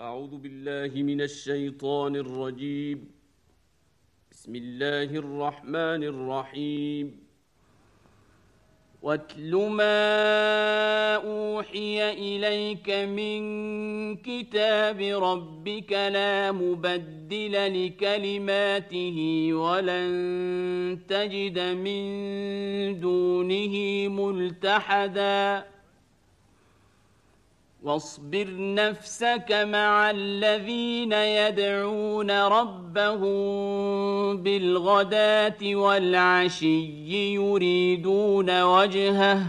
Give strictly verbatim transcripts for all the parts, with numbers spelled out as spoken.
أعوذ بالله من الشيطان الرجيم. بسم الله الرحمن الرحيم. واتل ما أوحي إليك من كتاب ربك لا مبدل لكلماته ولن تجد من دونه ملتحدا واصبر نفسك مع الذين يدعون ربهم بالغداة والعشي يريدون وجهه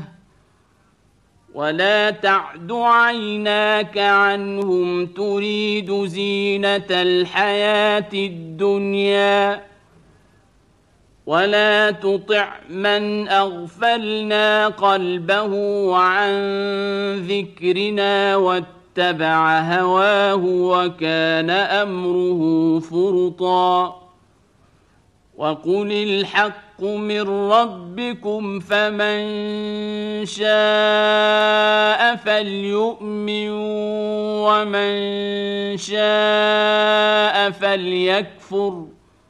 ولا تعد عيناك عنهم تريد زينة الحياة الدنيا ولا تطع من أغفلنا قلبه عن ذكرنا واتبع هواه وكان أمره فرطا وقل الحق من ربكم فمن شاء فليؤمن ومن شاء فليكفر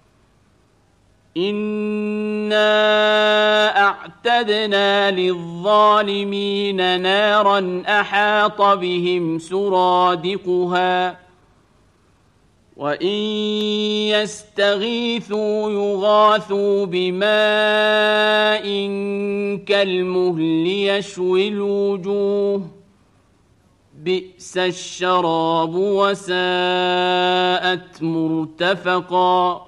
إنا أعتدنا للظالمين نارا أحاط بهم سرادقها وإن يستغيثوا يغاثوا بماء كالمهل يشوي الوجوه بئس الشراب وساءت مرتفقا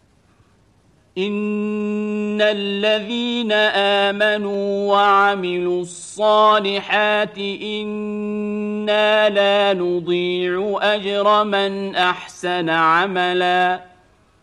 إن الذين آمنوا وعملوا الصالحات إنا لا نضيع أجر من أحسن عملا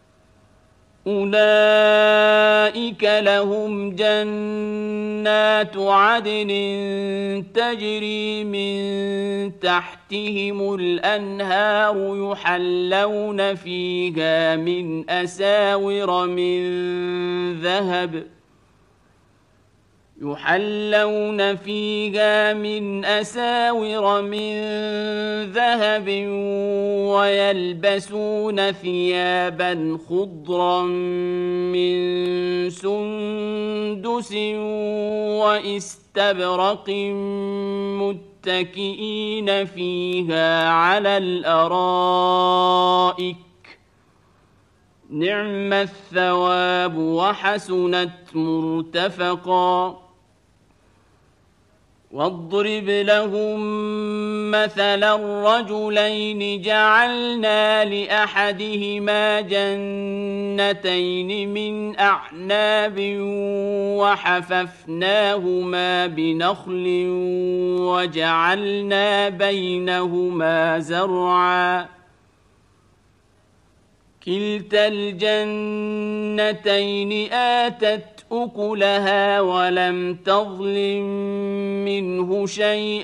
أولئك لهم جنات عدن تجري من تحتهم الأنهار يحلون فيها من أساور من ذهب يحلون فيها من أساور من ذهب ويلبسون ثيابا خضرا من سندس واستبرق متكئين فيها على الأرائك نعم الثواب وحسنت مرتفقا واضرب لهم مثلا الرجلين جعلنا لأحدهما جنتين من أعناب وحففناهما بنخل وجعلنا بينهما زرعا كلتا الجنتين آتت أكلها ولم تظلم منه شيئا